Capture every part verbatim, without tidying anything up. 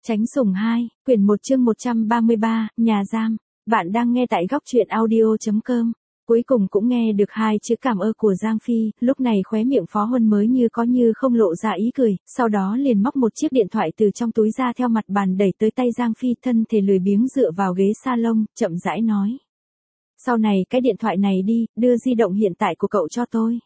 Tránh sủng hai, quyển một chương một trăm ba mươi ba, nhà giam. Bạn đang nghe tại góc truyện audio chấm com. Cuối cùng cũng nghe được hai chữ cảm ơn của Giang Phi, lúc này khóe miệng Phó Huân mới như có như không lộ ra ý cười, sau đó liền móc một chiếc điện thoại từ trong túi ra theo mặt bàn đẩy tới tay Giang Phi, thân thể lười biếng dựa vào ghế salon, chậm rãi nói. Sau này cái điện thoại này đi, đưa di động hiện tại của cậu cho tôi.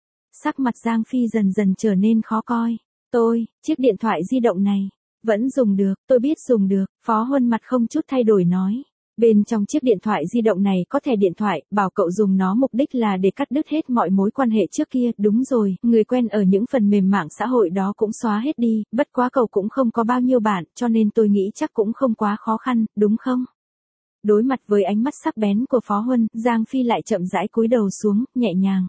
Sắc mặt Giang Phi dần dần trở nên khó coi. Tôi, chiếc điện thoại di động này. Vẫn dùng được, tôi biết dùng được, Phó Huân mặt không chút thay đổi nói. Bên trong chiếc điện thoại di động này có thẻ điện thoại, bảo cậu dùng nó mục đích là để cắt đứt hết mọi mối quan hệ trước kia, đúng rồi, người quen ở những phần mềm mạng xã hội đó cũng xóa hết đi, bất quá cậu cũng không có bao nhiêu bạn, cho nên tôi nghĩ chắc cũng không quá khó khăn, đúng không? Đối mặt với ánh mắt sắc bén của Phó Huân, Giang Phi lại chậm rãi cúi đầu xuống, nhẹ nhàng.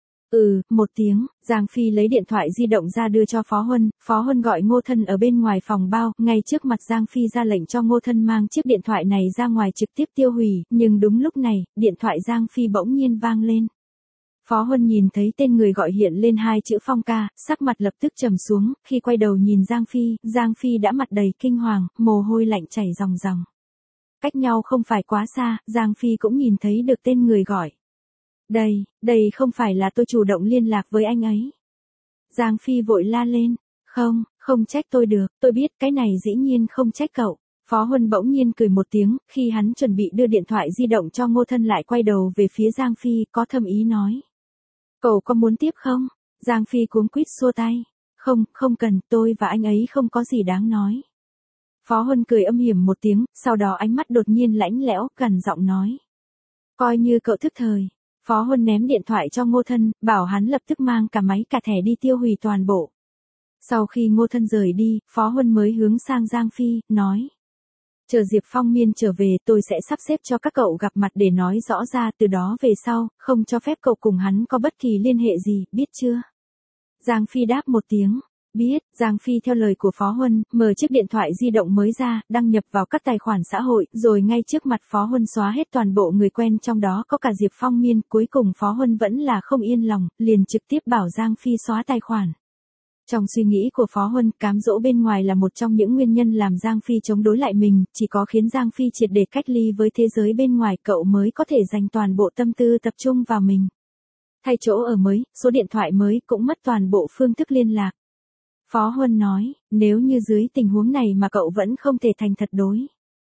Ừ, một tiếng, Giang Phi lấy điện thoại di động ra đưa cho Phó Huân, Phó Huân gọi Ngô Thân ở bên ngoài phòng bao, ngay trước mặt Giang Phi ra lệnh cho Ngô Thân mang chiếc điện thoại này ra ngoài trực tiếp tiêu hủy, nhưng đúng lúc này, điện thoại Giang Phi bỗng nhiên vang lên. Phó Huân nhìn thấy tên người gọi hiện lên hai chữ Phong ca, sắc mặt lập tức trầm xuống, khi quay đầu nhìn Giang Phi, Giang Phi đã mặt đầy kinh hoàng, mồ hôi lạnh chảy ròng ròng. Cách nhau không phải quá xa, Giang Phi cũng nhìn thấy được tên người gọi. Đây, đây không phải là tôi chủ động liên lạc với anh ấy. Giang Phi vội la lên, không, không trách tôi được, tôi biết cái này dĩ nhiên không trách cậu. Phó Huân bỗng nhiên cười một tiếng, khi hắn chuẩn bị đưa điện thoại di động cho Ngô Thân lại quay đầu về phía Giang Phi, có thâm ý nói. Cậu có muốn tiếp không? Giang Phi cuống quýt xua tay, không, không cần, tôi và anh ấy không có gì đáng nói. Phó Huân cười âm hiểm một tiếng, sau đó ánh mắt đột nhiên lãnh lẽo, gần giọng nói. Coi như cậu thức thời. Phó Huân ném điện thoại cho Ngô Thân, bảo hắn lập tức mang cả máy cả thẻ đi tiêu hủy toàn bộ. Sau khi Ngô Thân rời đi, Phó Huân mới hướng sang Giang Phi, nói. Chờ Diệp Phong Miên trở về tôi sẽ sắp xếp cho các cậu gặp mặt để nói rõ ra, từ đó về sau, không cho phép cậu cùng hắn có bất kỳ liên hệ gì, biết chưa? Giang Phi đáp một tiếng. Biết, Giang Phi theo lời của Phó Huân, mở chiếc điện thoại di động mới ra, đăng nhập vào các tài khoản xã hội, rồi ngay trước mặt Phó Huân xóa hết toàn bộ người quen, trong đó có cả Diệp Phong Miên, cuối cùng Phó Huân vẫn là không yên lòng, liền trực tiếp bảo Giang Phi xóa tài khoản. Trong suy nghĩ của Phó Huân, cám dỗ bên ngoài là một trong những nguyên nhân làm Giang Phi chống đối lại mình, chỉ có khiến Giang Phi triệt để cách ly với thế giới bên ngoài, cậu mới có thể dành toàn bộ tâm tư tập trung vào mình. Thay chỗ ở mới, số điện thoại mới, cũng mất toàn bộ phương thức liên lạc. Phó Huân nói, nếu như dưới tình huống này mà cậu vẫn không thể thành thật đối.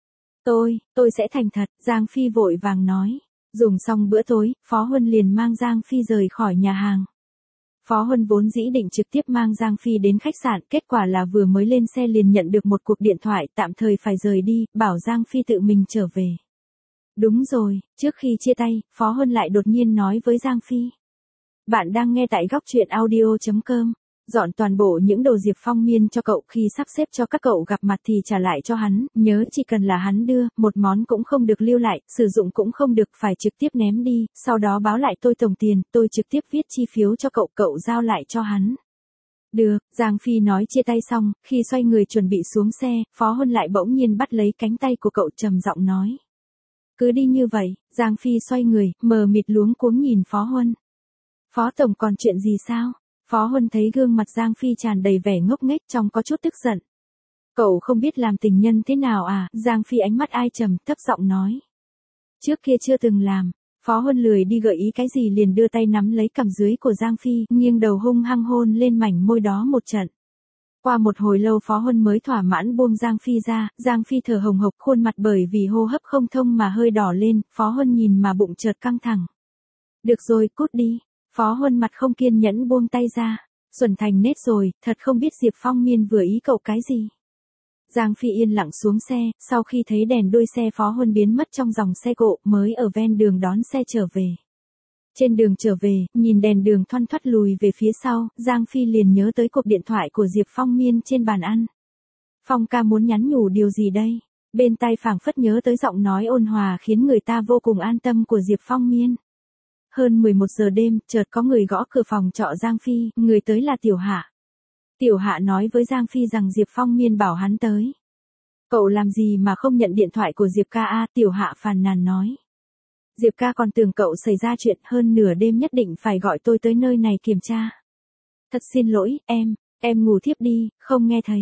Tôi, tôi sẽ thành thật, Giang Phi vội vàng nói. Dùng xong bữa tối, Phó Huân liền mang Giang Phi rời khỏi nhà hàng. Phó Huân vốn dĩ định trực tiếp mang Giang Phi đến khách sạn, kết quả là vừa mới lên xe liền nhận được một cuộc điện thoại, tạm thời phải rời đi, bảo Giang Phi tự mình trở về. Đúng rồi, trước khi chia tay, Phó Huân lại đột nhiên nói với Giang Phi. Bạn đang nghe tại góc truyện audio chấm com. Dọn toàn bộ những đồ Diệp Phong Miên cho cậu, khi sắp xếp cho các cậu gặp mặt thì trả lại cho hắn, nhớ chỉ cần là hắn đưa, một món cũng không được lưu lại, sử dụng cũng không được, phải trực tiếp ném đi, sau đó báo lại tôi tổng tiền, tôi trực tiếp viết chi phiếu cho cậu, cậu giao lại cho hắn. Được, Giang Phi nói chia tay xong, khi xoay người chuẩn bị xuống xe, Phó Huân lại bỗng nhiên bắt lấy cánh tay của cậu trầm giọng nói. Cứ đi như vậy, Giang Phi xoay người, mờ mịt luống cuống nhìn Phó Huân. Phó tổng còn chuyện gì sao? Phó Huân thấy gương mặt Giang Phi tràn đầy vẻ ngốc nghếch, trong có chút tức giận. Cậu không biết làm tình nhân thế nào à? Giang Phi ánh mắt ai trầm, thấp giọng nói. Trước kia chưa từng làm. Phó Huân lười đi gợi ý cái gì liền đưa tay nắm lấy cằm dưới của Giang Phi, nghiêng đầu hung hăng hôn lên mảnh môi đó một trận. Qua một hồi lâu Phó Huân mới thỏa mãn buông Giang Phi ra, Giang Phi thở hồng hộc, khuôn mặt bởi vì hô hấp không thông mà hơi đỏ lên, Phó Huân nhìn mà bụng chợt căng thẳng. Được rồi, cút đi. Phó Huân mặt không kiên nhẫn buông tay ra. Xuẩn thành nết rồi, thật không biết Diệp Phong Miên vừa ý cậu cái gì. Giang Phi yên lặng xuống xe, sau khi thấy đèn đuôi xe Phó Huân biến mất trong dòng xe cộ, mới ở ven đường đón xe trở về. Trên đường trở về, nhìn đèn đường thoăn thoắt lùi về phía sau, Giang Phi liền nhớ tới cuộc điện thoại của Diệp Phong Miên trên bàn ăn. Phong ca muốn nhắn nhủ điều gì đây? Bên tai phảng phất nhớ tới giọng nói ôn hòa khiến người ta vô cùng an tâm của Diệp Phong Miên. Hơn mười một giờ đêm, chợt có người gõ cửa phòng trọ Giang Phi, người tới là Tiểu Hạ. Tiểu Hạ nói với Giang Phi rằng Diệp Phong Miên bảo hắn tới. Cậu làm gì mà không nhận điện thoại của Diệp ca a? Tiểu Hạ phàn nàn nói. Diệp ca còn tưởng cậu xảy ra chuyện, hơn nửa đêm nhất định phải gọi tôi tới nơi này kiểm tra. Thật xin lỗi, em, em ngủ thiếp đi, không nghe thấy.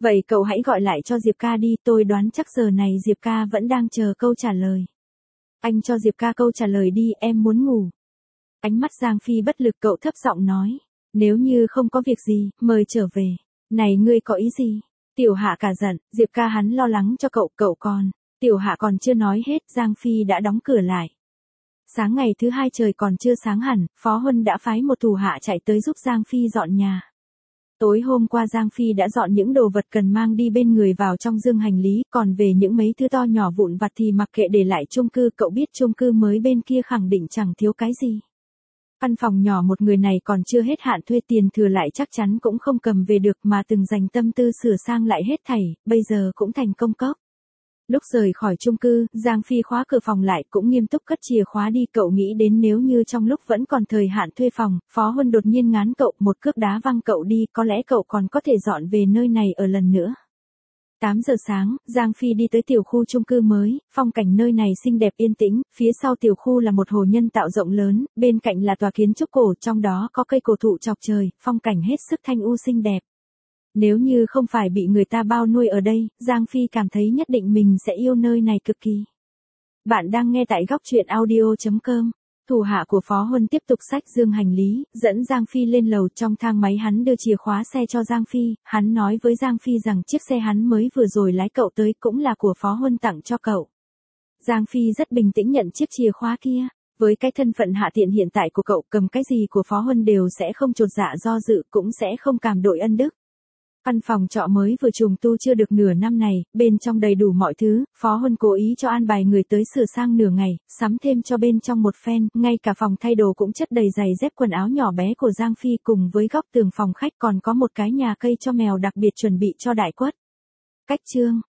Vậy cậu hãy gọi lại cho Diệp ca đi, tôi đoán chắc giờ này Diệp ca vẫn đang chờ câu trả lời. Anh cho Diệp ca câu trả lời đi, em muốn ngủ. Ánh mắt Giang Phi bất lực, cậu thấp giọng nói. Nếu như không có việc gì, mời trở về. Này ngươi có ý gì? Tiểu Hạ cả giận, Diệp ca hắn lo lắng cho cậu, cậu còn. Tiểu Hạ còn chưa nói hết, Giang Phi đã đóng cửa lại. Sáng ngày thứ hai trời còn chưa sáng hẳn, Phó Huân đã phái một thủ hạ chạy tới giúp Giang Phi dọn nhà. Tối hôm qua Giang Phi đã dọn những đồ vật cần mang đi bên người vào trong dương hành lý, còn về những mấy thứ to nhỏ vụn vặt thì mặc kệ để lại chung cư, cậu biết chung cư mới bên kia khẳng định chẳng thiếu cái gì. Căn phòng nhỏ một người này còn chưa hết hạn thuê, tiền thừa lại chắc chắn cũng không cầm về được, mà từng dành tâm tư sửa sang lại hết thảy, bây giờ cũng thành công cốc. Lúc rời khỏi chung cư, Giang Phi khóa cửa phòng lại, cũng nghiêm túc cất chìa khóa đi. Cậu nghĩ đến nếu như trong lúc vẫn còn thời hạn thuê phòng, Phó Huân đột nhiên ngán cậu, một cước đá văng cậu đi, có lẽ cậu còn có thể dọn về nơi này ở lần nữa. tám giờ sáng, Giang Phi đi tới tiểu khu chung cư mới, phong cảnh nơi này xinh đẹp yên tĩnh, phía sau tiểu khu là một hồ nhân tạo rộng lớn, bên cạnh là tòa kiến trúc cổ, trong đó có cây cổ thụ chọc trời, phong cảnh hết sức thanh u xinh đẹp. Nếu như không phải bị người ta bao nuôi ở đây, Giang Phi cảm thấy nhất định mình sẽ yêu nơi này cực kỳ. Bạn đang nghe tại góc truyện audio chấm com. Thủ hạ của Phó Huân tiếp tục xách dương hành lý, dẫn Giang Phi lên lầu. Trong thang máy hắn đưa chìa khóa xe cho Giang Phi, hắn nói với Giang Phi rằng chiếc xe hắn mới vừa rồi lái cậu tới cũng là của Phó Huân tặng cho cậu. Giang Phi rất bình tĩnh nhận chiếc chìa khóa kia. Với cái thân phận hạ tiện hiện tại của cậu, cầm cái gì của Phó Huân đều sẽ không chột dạ do dự, cũng sẽ không cảm đội ân đức. Căn phòng trọ mới vừa trùng tu chưa được nửa năm này, bên trong đầy đủ mọi thứ, Phó Huân cố ý cho an bài người tới sửa sang nửa ngày, sắm thêm cho bên trong một phen, ngay cả phòng thay đồ cũng chất đầy giày dép quần áo nhỏ bé của Giang Phi, cùng với góc tường phòng khách còn có một cái nhà cây cho mèo đặc biệt chuẩn bị cho đại quất. Cách chương